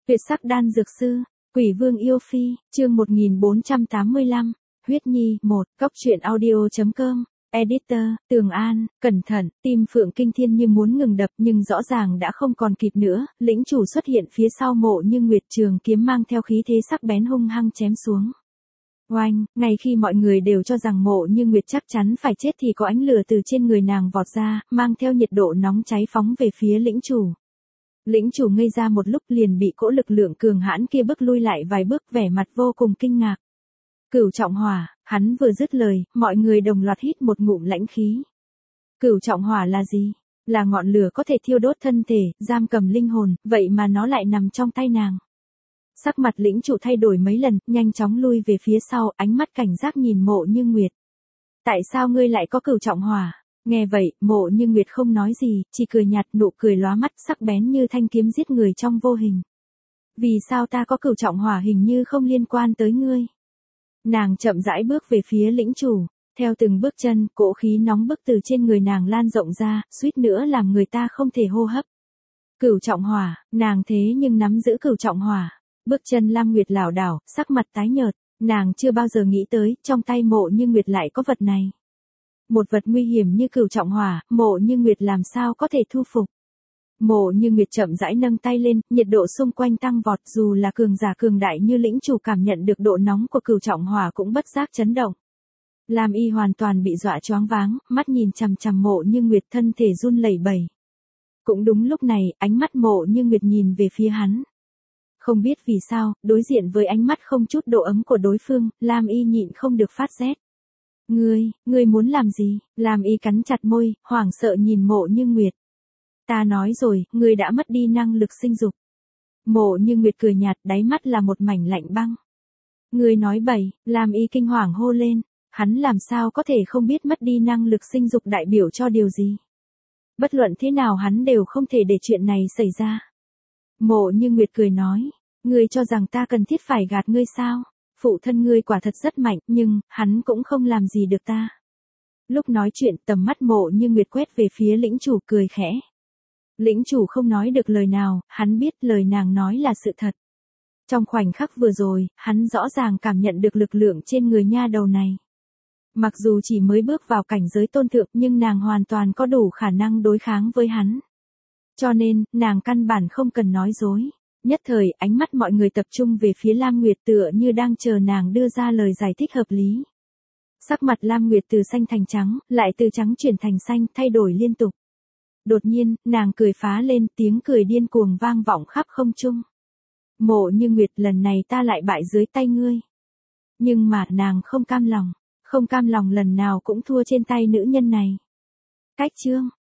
Tuyệt sắc đan dược sư, Quỷ Vương yêu phi, chương 1485, Huyết Nhi 1, Cốc truyện audio.com, Editor, Tường An, cẩn thận, tim Phượng Kinh Thiên như muốn ngừng đập nhưng rõ ràng đã không còn kịp nữa, lĩnh chủ xuất hiện phía sau Mộ Như Nguyệt, trường kiếm mang theo khí thế sắc bén hung hăng chém xuống. Oanh, ngay khi mọi người đều cho rằng Mộ Như Nguyệt chắc chắn phải chết thì có ánh lửa từ trên người nàng vọt ra, mang theo nhiệt độ nóng cháy phóng về phía lĩnh chủ. Lĩnh chủ ngây ra một lúc liền bị cỗ lực lượng cường hãn kia bức lui lại vài bước, vẻ mặt vô cùng kinh ngạc. Cửu trọng hỏa, hắn vừa dứt lời, mọi người đồng loạt hít một ngụm lãnh khí. Cửu trọng hỏa là gì? Là ngọn lửa có thể thiêu đốt thân thể, giam cầm linh hồn, vậy mà nó lại nằm trong tay nàng. Sắc mặt lĩnh chủ thay đổi mấy lần, nhanh chóng lui về phía sau, ánh mắt cảnh giác nhìn Mộ Như Nguyệt. Tại sao ngươi lại có cửu trọng hỏa? Nghe vậy, Mộ Như Nguyệt không nói gì, chỉ cười nhạt, nụ cười lóa mắt sắc bén như thanh kiếm giết người trong vô hình. Vì sao ta có cửu trọng hỏa hình như không liên quan tới ngươi? Nàng chậm rãi bước về phía lĩnh chủ, theo từng bước chân, cỗ khí nóng bức từ trên người nàng lan rộng ra, suýt nữa làm người ta không thể hô hấp. Cửu trọng hỏa, nàng thế nhưng nắm giữ cửu trọng hỏa. Bước chân Lam Nguyệt lảo đảo, sắc mặt tái nhợt, nàng chưa bao giờ nghĩ tới, trong tay Mộ Như Nguyệt lại có vật này. Một vật nguy hiểm như cửu trọng hỏa, Mộ Như Nguyệt làm sao có thể thu phục. Mộ Như Nguyệt chậm rãi nâng tay lên, nhiệt độ xung quanh tăng vọt, dù là cường giả cường đại như lĩnh chủ cảm nhận được độ nóng của cửu trọng hỏa cũng bất giác chấn động. Lam Y hoàn toàn bị dọa choáng váng, mắt nhìn chằm chằm Mộ Như Nguyệt, thân thể run lẩy bẩy. Cũng đúng lúc này, ánh mắt Mộ Như Nguyệt nhìn về phía hắn. Không biết vì sao, đối diện với ánh mắt không chút độ ấm của đối phương, Lam Y nhịn không được phát rét. Ngươi muốn làm gì? Lam Y cắn chặt môi, hoảng sợ nhìn Mộ Như Nguyệt. Ta nói rồi, ngươi đã mất đi năng lực sinh dục. Mộ Như Nguyệt cười nhạt, đáy mắt là một mảnh lạnh băng. Ngươi nói bậy, Lam Y kinh hoàng hô lên, hắn làm sao có thể không biết mất đi năng lực sinh dục đại biểu cho điều gì? Bất luận thế nào hắn đều không thể để chuyện này xảy ra. Mộ Như Nguyệt cười nói, ngươi cho rằng ta cần thiết phải gạt ngươi sao? Phụ thân ngươi quả thật rất mạnh, nhưng, hắn cũng không làm gì được ta. Lúc nói chuyện, tầm mắt Mộ Như Nguyệt quét về phía lĩnh chủ, cười khẽ. Lĩnh chủ không nói được lời nào, hắn biết lời nàng nói là sự thật. Trong khoảnh khắc vừa rồi, hắn rõ ràng cảm nhận được lực lượng trên người nha đầu này. Mặc dù chỉ mới bước vào cảnh giới tôn thượng nhưng nàng hoàn toàn có đủ khả năng đối kháng với hắn. Cho nên, nàng căn bản không cần nói dối. Nhất thời, ánh mắt mọi người tập trung về phía Lam Nguyệt tựa như đang chờ nàng đưa ra lời giải thích hợp lý. Sắc mặt Lam Nguyệt từ xanh thành trắng, lại từ trắng chuyển thành xanh, thay đổi liên tục. Đột nhiên, nàng cười phá lên, tiếng cười điên cuồng vang vọng khắp không trung. Mộ Như Nguyệt, lần này ta lại bại dưới tay ngươi. Nhưng mà, nàng không cam lòng lần nào cũng thua trên tay nữ nhân này. Cách chương